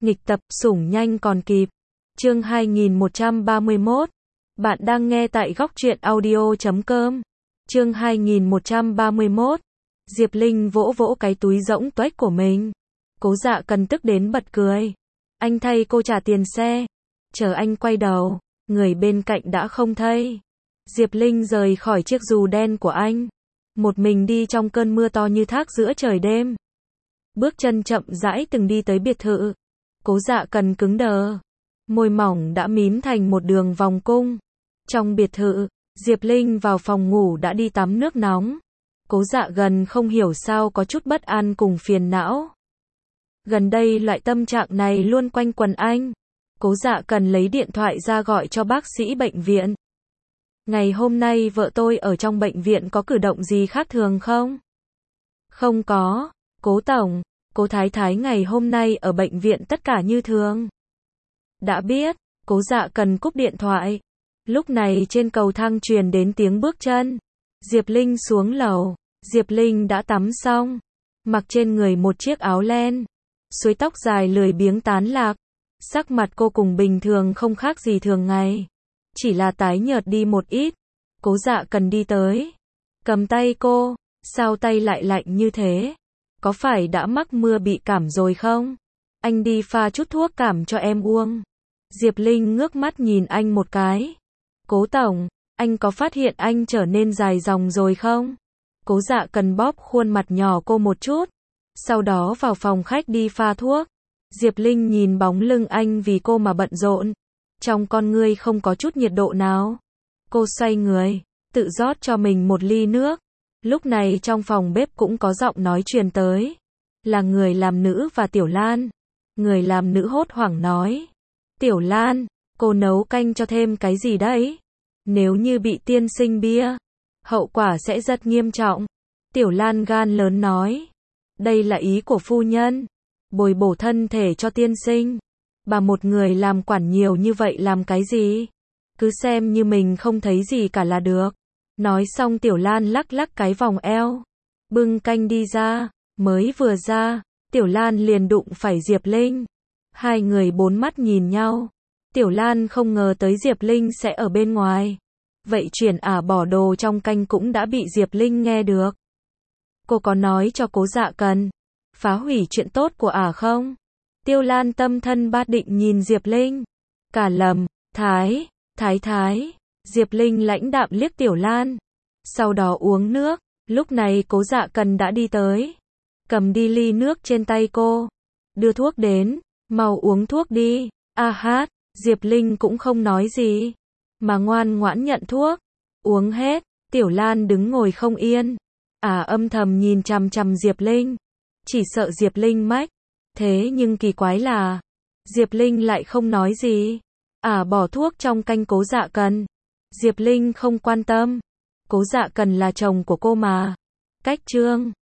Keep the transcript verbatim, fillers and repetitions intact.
Nghịch tập, sủng nhanh còn kịp. Chương hai nghìn một trăm ba mươi mốt. Bạn đang nghe tại góc truyện audio chấm com. Chương hai nghìn một trăm ba mươi mốt. Diệp Linh vỗ vỗ cái túi rỗng tuếch của mình. Cố Dạ Cần tức đến bật cười. Anh thay cô trả tiền xe. Chờ anh quay đầu, người bên cạnh đã không thấy. Diệp Linh rời khỏi chiếc dù đen của anh. Một mình đi trong cơn mưa to như thác giữa trời đêm. Bước chân chậm rãi từng đi tới biệt thự. Cố Dạ Cần cứng đờ. Môi mỏng đã mím thành một đường vòng cung. Trong biệt thự, Diệp Linh vào phòng ngủ đã đi tắm nước nóng. Cố Dạ Gần không hiểu sao có chút bất an cùng phiền não. Gần đây loại tâm trạng này luôn quanh quẩn anh. Cố Dạ Cần lấy điện thoại ra gọi cho bác sĩ bệnh viện. Ngày hôm nay vợ tôi ở trong bệnh viện có cử động gì khác thường không? Không có, Cố Tổng, Cố Thái Thái ngày hôm nay ở bệnh viện tất cả như thường. Đã biết, Cố Dạ Cần cúp điện thoại. Lúc này trên cầu thang truyền đến tiếng bước chân. Diệp Linh xuống lầu. Diệp Linh đã tắm xong. Mặc trên người một chiếc áo len. Suối tóc dài lười biếng tán lạc. Sắc mặt cô cùng bình thường không khác gì thường ngày. Chỉ là tái nhợt đi một ít. Cố Dạ Cần đi tới. Cầm tay cô. Sao tay lại lạnh như thế? Có phải đã mắc mưa bị cảm rồi không? Anh đi pha chút thuốc cảm cho em uống. Diệp Linh ngước mắt nhìn anh một cái. Cố Tổng, anh có phát hiện anh trở nên dài dòng rồi không? Cố Dạ Cần bóp khuôn mặt nhỏ cô một chút. Sau đó vào phòng khách đi pha thuốc. Diệp Linh nhìn bóng lưng anh vì cô mà bận rộn. Trong con ngươi không có chút nhiệt độ nào. Cô xoay người, tự rót cho mình một ly nước. Lúc này trong phòng bếp cũng có giọng nói truyền tới. Là người làm nữ và Tiểu Lan. Người làm nữ hốt hoảng nói. Tiểu Lan, cô nấu canh cho thêm cái gì đấy? Nếu như bị tiên sinh bia, hậu quả sẽ rất nghiêm trọng. Tiểu Lan gan lớn nói. Đây là ý của phu nhân. Bồi bổ thân thể cho tiên sinh. Bà một người làm quản nhiều như vậy làm cái gì? Cứ xem như mình không thấy gì cả là được. Nói xong Tiểu Lan lắc lắc cái vòng eo. Bưng canh đi ra. Mới vừa ra, Tiểu Lan liền đụng phải Diệp Linh. Hai người bốn mắt nhìn nhau. Tiểu Lan không ngờ tới Diệp Linh sẽ ở bên ngoài. Vậy chuyển ả bỏ đồ trong canh cũng đã bị Diệp Linh nghe được. Cô có nói cho Cố Dạ Cần phá hủy chuyện tốt của ả không? Tiêu Lan tâm thân bát định nhìn Diệp Linh. Cả lầm, Thái, Thái Thái. Diệp Linh lãnh đạm liếc Tiểu Lan. Sau đó uống nước. Lúc này Cố Dạ Cần đã đi tới. Cầm đi ly nước trên tay cô. Đưa thuốc đến. Mau uống thuốc đi. A hát. Diệp Linh cũng không nói gì. Mà ngoan ngoãn nhận thuốc. Uống hết. Tiểu Lan đứng ngồi không yên. Ả âm thầm nhìn chằm chằm Diệp Linh. Chỉ sợ Diệp Linh mách. Thế nhưng kỳ quái là Diệp Linh lại không nói gì. Ả bỏ thuốc trong canh Cố Dạ Cần. Diệp Linh không quan tâm. Cố Dạ Cần là chồng của cô mà. Cách chương